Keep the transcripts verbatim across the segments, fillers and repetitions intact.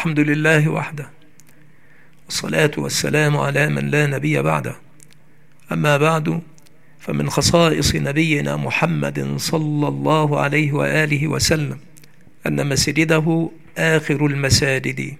الحمد لله وحده، والصلاة والسلام على من لا نبي بعده. أما بعد، فمن خصائص نبينا محمد صلى الله عليه وآله وسلم أن مسجده آخر المساجد.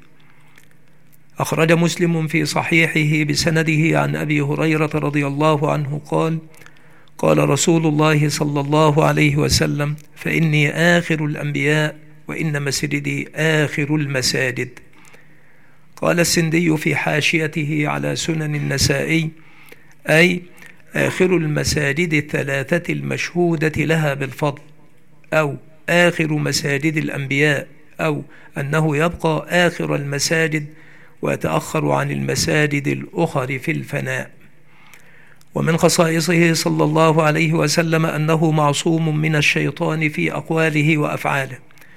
أخرج مسلم في صحيحه بسنده عن أبي هريرة رضي الله عنه قال: قال رسول الله صلى الله عليه وسلم: فإني آخر الأنبياء وإن مسجدي آخر المساجد. قال السندي في حاشيته على سنن النسائي: أي آخر المساجد الثلاثة المشهودة لها بالفضل، أو آخر مساجد الأنبياء، أو أنه يبقى آخر المساجد ويتأخر عن المساجد الأخر في الفناء. ومن خصائصه صلى الله عليه وسلم أنه معصوم من الشيطان في أقواله وأفعاله.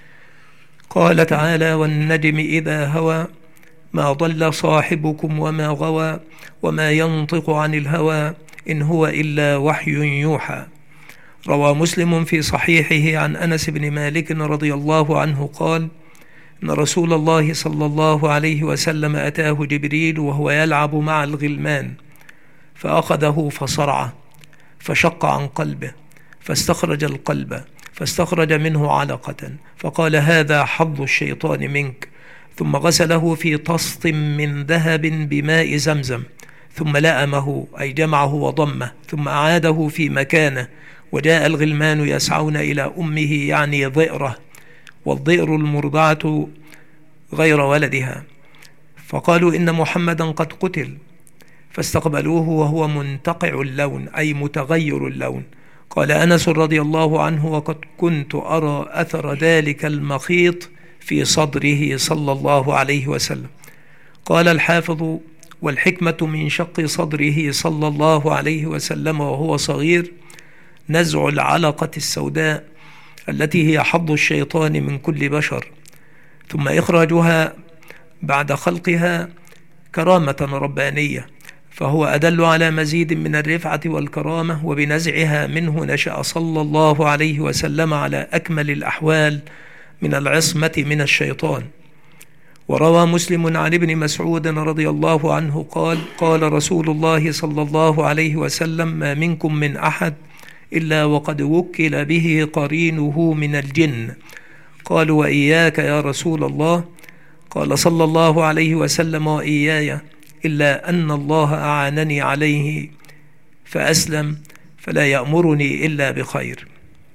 قال تعالى: والنجم إذا هوى ما ضل صاحبكم وما غوى وما ينطق عن الهوى إن هو إلا وحي يوحى. روى مسلم في صحيحه عن أنس بن مالك رضي الله عنه قال: إن رسول الله صلى الله عليه وسلم أتاه جبريل وهو يلعب مع الغلمان، فأخذه فصرعه فشق عن قلبه، فاستخرج القلب فاستخرج منه علقة، فقال: هذا حظ الشيطان منك. ثم غسله في طست من ذهب بماء زمزم، ثم لأمه أي جمعه وضمه، ثم أعاده في مكانه. وجاء الغلمان يسعون إلى أمه يعني ضئره، والضئر المرضعة غير ولدها، فقالوا: إن محمدا قد قتل. فاستقبلوه وهو منتقع اللون أي متغير اللون. قال أنس رضي الله عنه: وقد كنت أرى أثر ذلك المخيط في صدره صلى الله عليه وسلم. قال الحافظ: والحكمة من شق صدره صلى الله عليه وسلم وهو صغير نزع العلقة السوداء التي هي حظ الشيطان من كل بشر، ثم إخراجها بعد خلقها كرامة ربانية، فهو أدل على مزيد من الرفعة والكرامة. وبنزعها منه نشأ صلى الله عليه وسلم على أكمل الأحوال من العصمة من الشيطان. وروى مسلم عن ابن مسعود رضي الله عنه قال: قال رسول الله صلى الله عليه وسلم: ما منكم من أحد إلا وقد وكل به قرينه من الجن. قالوا: وإياك يا رسول الله؟ قال صلى الله عليه وسلم: وإياي، إلا أن الله أعانني عليه فأسلم فلا يأمرني إلا بخير.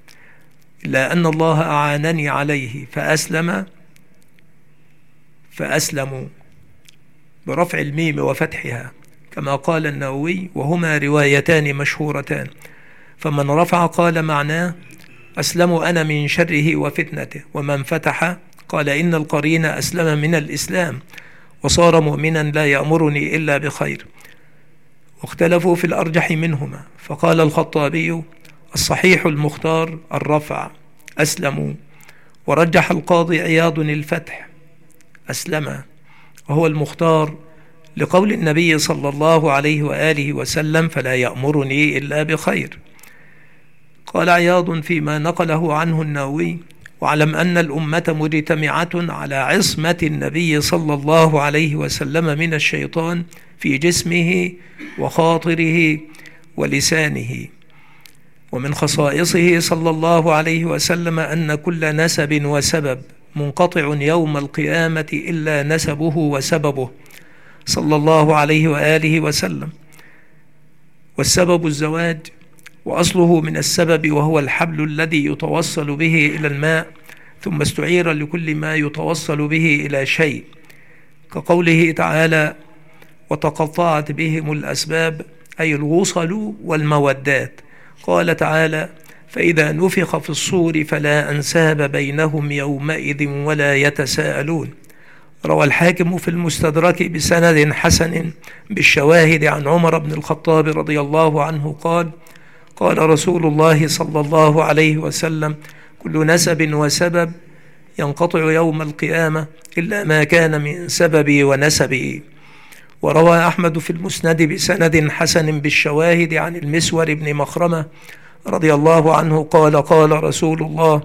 إلا أن الله أعانني عليه فأسلم فأسلموا برفع الميم وفتحها، كما قال النووي، وهما روايتان مشهورتان. فمن رفع قال معناه: أسلم أنا من شره وفتنته. ومن فتح قال: إن القرين أسلم من الإسلام وصار مؤمنا لا يأمرني إلا بخير. واختلفوا في الأرجح منهما، فقال الخطابي: الصحيح المختار الرفع أسلموا. ورجح القاضي عياض الفتح أسلم، وهو المختار لقول النبي صلى الله عليه وآله وسلم: فلا يأمرني إلا بخير. قال عياض فيما نقله عنه النووي: واعلم أن الأمة مجتمعة على عصمة النبي صلى الله عليه وسلم من الشيطان في جسمه وخاطره ولسانه. ومن خصائصه صلى الله عليه وسلم أن كل نسب وسبب منقطع يوم القيامة إلا نسبه وسببه صلى الله عليه وآله وسلم. والسبب الزواج، وأصله من السبب وهو الحبل الذي يتوصل به إلى الماء، ثم استعير لكل ما يتوصل به إلى شيء، كقوله تعالى: وتقطعت بهم الأسباب، أي الوصل والمودات. قال تعالى: فإذا نفخ في الصور فلا أنساب بينهم يومئذ ولا يتساءلون. روى الحاكم في المستدرك بسند حسن بالشواهد عن عمر بن الخطاب رضي الله عنه قال: قال رسول الله صلى الله عليه وسلم: كل نسب وسبب ينقطع يوم القيامة إلا ما كان من سببي ونسبي. وروى أحمد في المسند بسند حسن بالشواهد عن المسور بن مخرمة رضي الله عنه قال: قال رسول الله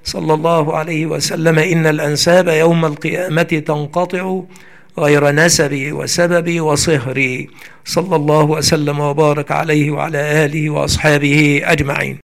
صلى الله عليه وسلم: إن الأنساب يوم القيامة تنقطع غير نسبي وسببي وصهري. صلى الله وسلم وبارك عليه وعلى آله وأصحابه أجمعين.